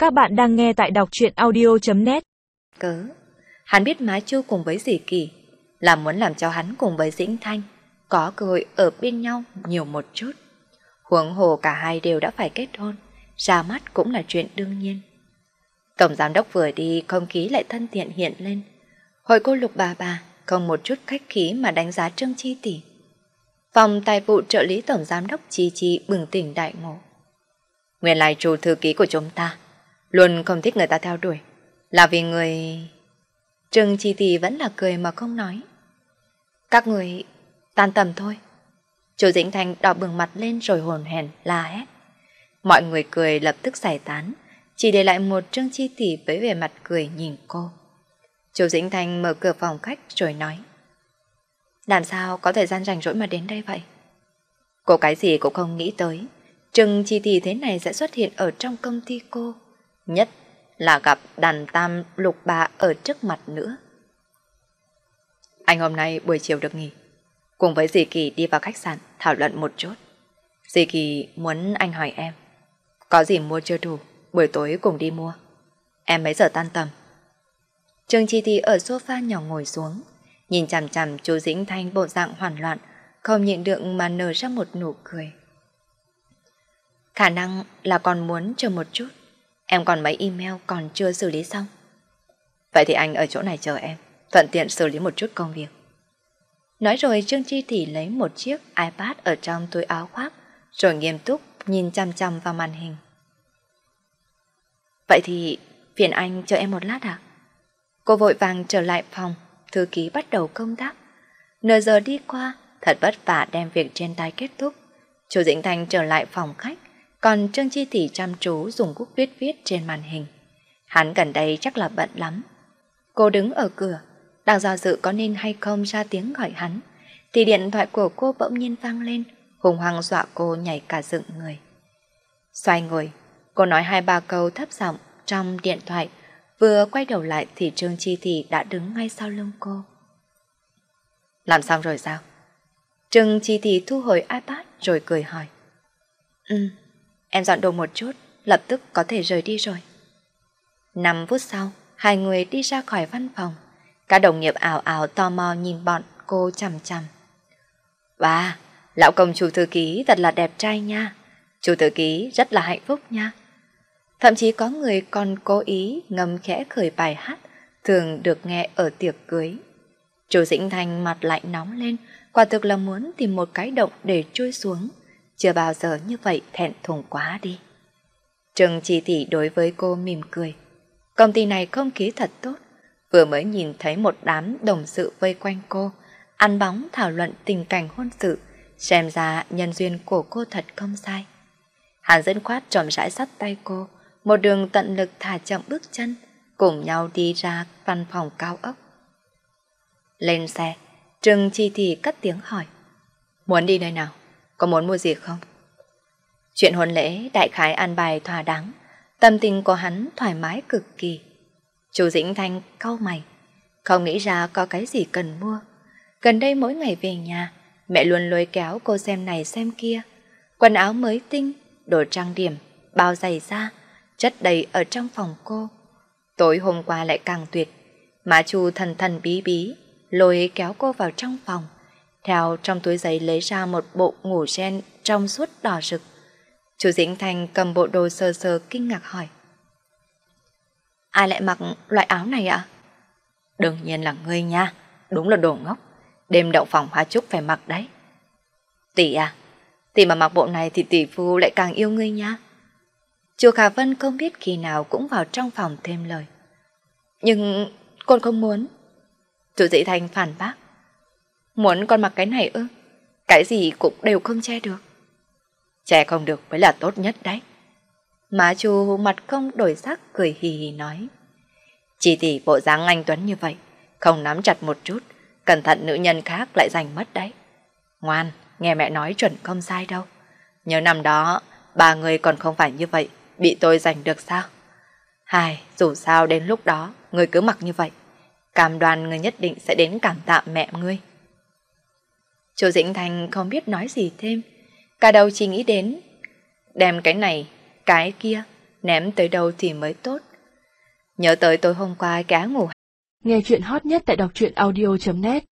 Các bạn đang nghe tại đọc truyện audio.net. Hắn biết má Chu cùng với dì Kỳ là muốn làm cho hắn cùng với Dĩnh Thanh có cơ hội ở bên nhau nhiều một chút. Huống hồ cả hai đều đã phải kết hôn, ra mắt cũng là chuyện đương nhiên. Tổng giám đốc vừa đi, không khí lại thân thiện hiện lên. Hội cô Lục bà không một chút khách khí mà đánh giá Trương Chi tỷ. Phòng tài vụ trợ lý tổng giám đốc Chi bừng tỉnh đại ngộ. Nguyên lai chủ thư ký của chúng ta luôn không thích người ta theo đuổi, là vì người... Trương Chi tỷ vẫn là cười mà không nói. Các người tan tầm thôi. Chú Dĩnh Thanh đỏ bừng mặt lên rồi hồn hển la hét. Mọi người cười lập tức giải tán, chỉ để lại một Trương Chi tỷ với vẻ mặt cười nhìn cô. Chú Dĩnh Thanh mở cửa phòng khách rồi nói: làm sao có thời gian rảnh rỗi mà đến đây vậy? Cô cái gì cũng không nghĩ tới Trương Chi tỷ thế này sẽ xuất hiện ở trong công ty cô, nhất là gặp đàn tam Lục bà ở trước mặt nữa. Anh hôm nay buổi chiều được nghỉ, cùng với dì Kỳ đi vào khách sạn thảo luận một chút. Dì Kỳ muốn anh hỏi em có gì mua chưa đủ, buổi tối cùng đi mua. Em mấy giờ tan tầm? Trương Chi tỷ ở sofa nhỏ ngồi xuống, nhìn chằm chằm chú Dĩnh Thanh bộ dạng hoảng loạn, không nhịn được mà nở ra một nụ cười. Khả năng là còn muốn chờ một chút, em còn mấy email còn chưa xử lý xong. Vậy thì anh ở chỗ này chờ em, thuận tiện xử lý một chút công việc. Nói rồi Trương Chi tỷ lấy một chiếc iPad ở trong túi áo khoác, rồi nghiêm túc nhìn chằm chằm vào màn hình. Vậy thì phiền anh chờ em một lát ạ. Cô vội vàng trở lại phòng, thư ký bắt đầu công tác. Nửa giờ đi qua, thật vất vả đem việc trên tay kết thúc. Chú Dĩnh Thanh trở lại phòng khách, còn Trương Chi tỷ chăm chú dùng bút viết trên màn hình. Hắn gần đây chắc là bận lắm. Cô đứng ở cửa, đang do dự có nên hay không ra tiếng gọi hắn, thì điện thoại của cô bỗng nhiên vang lên, hùng hăng dọa cô nhảy cả dựng người. Xoay người, cô nói 2-3 câu thấp giọng trong điện thoại, vừa quay đầu lại thì Trương Chi tỷ đã đứng ngay sau lưng cô. Làm xong rồi sao? Trương Chi tỷ thu hồi iPad rồi cười hỏi. Em dọn đồ một chút, lập tức có thể rời đi rồi. 5 phút sau, hai người đi ra khỏi văn phòng. Các đồng nghiệp ảo ảo tò mò nhìn bọn cô chằm chằm. Wow, lão công chủ thư ký thật là đẹp trai nha. Chủ thư ký rất là hạnh phúc nha. Thậm chí có người còn cố ý ngâm khẽ khởi bài hát thường được nghe ở tiệc cưới. Chú Dĩnh Thanh mặt lại nóng lên, quả thực là muốn tìm một cái động để chui xuống. Chưa bao giờ như vậy, thẹn thùng quá đi. Trương Chi tỷ đối với cô mỉm cười. Công ty này không khí thật tốt. Vừa mới nhìn thấy một đám đồng sự vây quanh cô, ăn bóng thảo luận tình cảnh hôn sự, xem ra nhân duyên của cô thật không sai. Hắn dẫn khoát chậm rãi dắt tay cô, một đường tận lực thả chậm bước chân, cùng nhau đi ra văn phòng cao ốc. Lên xe, Trương Chi tỷ cất tiếng hỏi. Muốn đi nơi nào? Có muốn mua gì không? Chuyện hôn lễ đại khái an bài thỏa đáng, tâm tình của hắn thoải mái cực kỳ. Chú Dĩnh Thanh cau mày, không nghĩ ra có cái gì cần mua. Gần đây mỗi ngày về nhà, mẹ luôn lôi kéo cô xem này xem kia. Quần áo mới tinh, đồ trang điểm, bao giày da, chất đầy ở trong phòng cô. Tối hôm qua lại càng tuyệt. Má Chu thần thần bí bí, lôi kéo cô vào trong phòng. Theo trong túi giấy lấy ra một bộ ngủ ren trong suốt đỏ rực. Chú Dĩnh Thanh cầm bộ đồ sờ sờ kinh ngạc hỏi. Ai lại mặc loại áo này ạ? Đương nhiên là ngươi nha, đúng là đồ ngốc. Đêm động phòng Hoa Trúc phải mặc đấy. Tỷ à, tỷ mà mặc bộ này thì tỷ phu lại càng yêu ngươi nha. Chú Khả Vân không biết khi nào cũng vào trong phòng thêm lời. Nhưng con không muốn. Chú Dĩ Thanh phản bác. Muốn con mặc cái này ư? Cái gì cũng đều không che được. Che không được mới là tốt nhất đấy. Má Chu mặt không đổi sắc cười hì hì nói. Chỉ tỷ bộ dáng anh tuấn như vậy, không nắm chặt một chút, cẩn thận nữ nhân khác lại giành mất đấy. Ngoan, nghe mẹ nói chuẩn không sai đâu. Nhớ năm đó, ba người còn không phải như vậy, bị tôi giành được sao? Dù sao đến lúc đó, người cứ mặc như vậy. Cam đoan người nhất định sẽ đến cảm tạ mẹ ngươi. Chú Dĩnh Thanh không biết nói gì thêm, cả đầu chỉ nghĩ đến đem cái này, cái kia ném tới đâu thì mới tốt. Nhớ tới tối hôm qua cá ngủ. Nghe chuyện hot nhất tại đọc truyện audio.net